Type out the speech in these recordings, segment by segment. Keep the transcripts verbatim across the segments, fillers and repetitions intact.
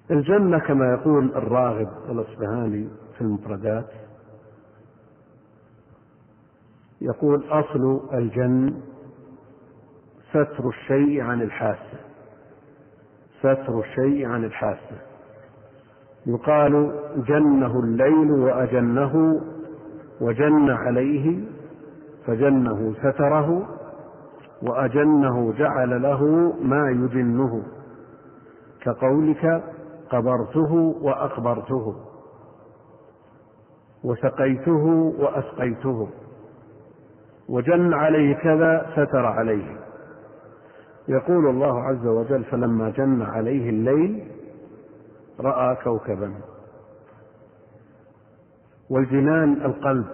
الجنة كما يقول الراغب الأصبهاني في المفردات، يقول: أصل الجن ستر الشيء عن الحاسة، ستر الشيء عن الحاسة. يقال: جنه الليل وأجنه، وجن عليه فجنه ستره، وأجنه جعل له ما يجنه، كقولك: قبرته وأقبرته، وسقيته وأسقيته. وجن عليه كذا ستر عليه. يقول الله عز وجل: فلما جن عليه الليل رأى كوكبا. والجنان القلب،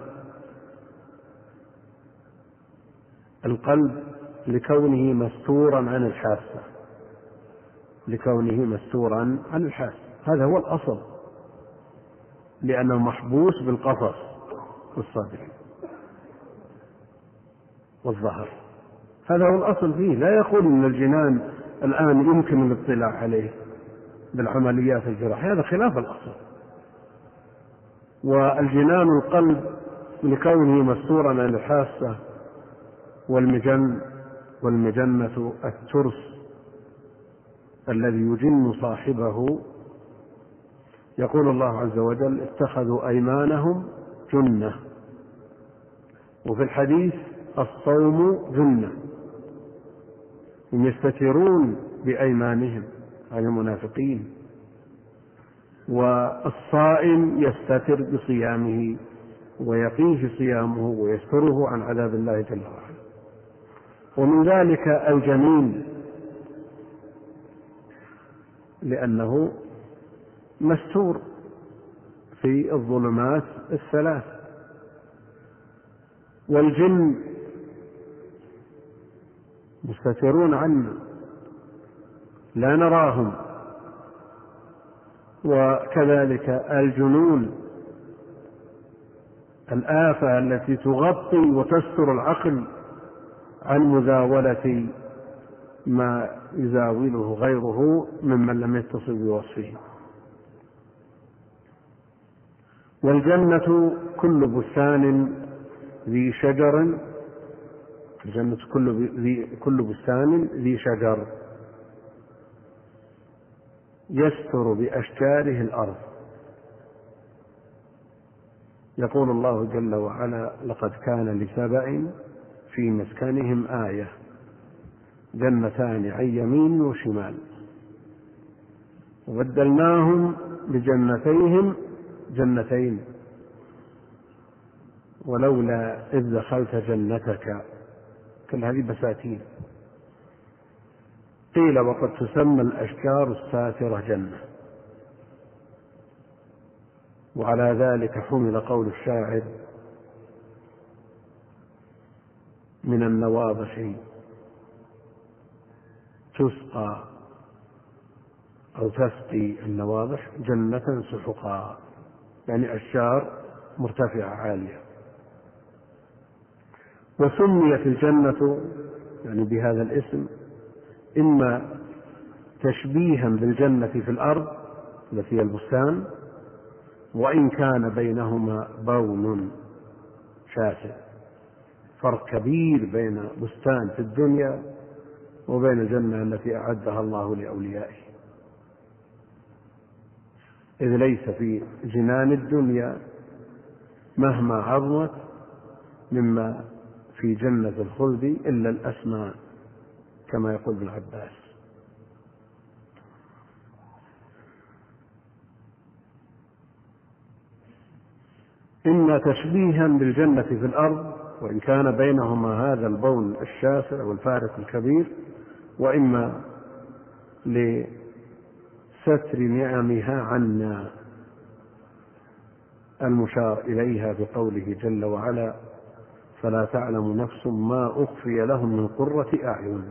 القلب لكونه مستورا عن الحاسة، لكونه مستورا عن الحاسة، هذا هو الأصل، لأنه محبوس بالقفص والصدر والظهر، هذا هو الأصل فيه. لا يقول إن الجنان الآن يمكن الاطلاع عليه بالعمليات الجراحية، هذا خلاف الأصل. والجنان القلب لكونه مستورا عن الحاسة. والمجن والمجنة الترس الذي يجن صاحبه. يقول الله عز وجل: اتخذوا أيمانهم جنة. وفي الحديث: الصوم جنة. هم يستترون بأيمانهم عن المنافقين، والصائم يستتر بصيامه ويقيه صيامه ويستره عن عذاب الله جل وعلا. ومن ذلك الجنين، لأنه مستور في الظلمات الثلاث. والجن مستترون عنا لا نراهم. وكذلك الجنون، الآفة التي تغطي وتستر العقل عن مزاولة ما يزاوله غيره ممن لم يتصل بوصفه. والجنة كل بستان ذي شجر، الجنة كل بستان ذي شجر يستر بأشجاره الأرض. يقول الله جل وعلا: لقد كان لسبأ في مسكنهم آية، جنتان عن يمين وشمال، وبدلناهم بجنتيهم جنتين، ولولا إذ دخلت جنتك. كل هذه بساتين. قيل: وقد تسمى الأشجار الساترة جنة. وعلى ذلك حمل قول الشاعر: من النواضح تسقى أو تسقي النواضح جنة سحقا، يعني أشجار مرتفعة عالية. وسميت الجنة يعني بهذا الاسم إما تشبيها بالجنة في الأرض التي هي البستان، وإن كان بينهما بون شاسع، فرق كبير بين بستان في الدنيا وبين الجنة التي أعدها الله لأوليائه. إذ ليس في جنان الدنيا مهما عظمت مما في جنة الخلد إلا الأسماء، كما يقول ابن عباس. إما تشبيها بالجنة في الأرض وإن كان بينهما هذا البون الشاسع والفارق الكبير، وإما لستر نعمها عنا، المشار إليها بقوله جل وعلا: فلا تعلم نفس ما أخفي لهم من قرة أعين.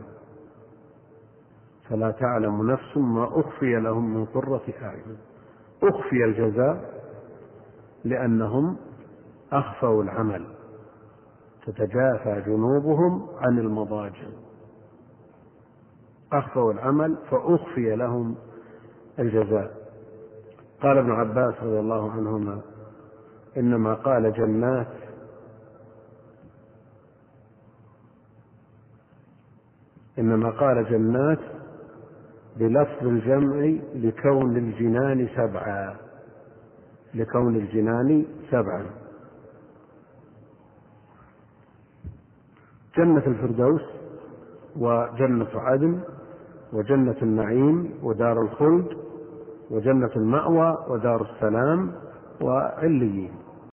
فلا تعلم نفس ما أخفي لهم من قرة أعين. أخفي الجزاء لأنهم أخفوا العمل، تتجافى جنوبهم عن المضاجع، أخفوا العمل فأخفي لهم الجزاء. قال ابن عباس رضي الله عنهما إنما قال جنات إنما قال جنات بلفظ الجمع لكون الجنان سبعا لكون الجنان سبعا جنة الفردوس وجنة عدن وجنة النعيم ودار الخلد وجنة المأوى ودار السلام وعليين.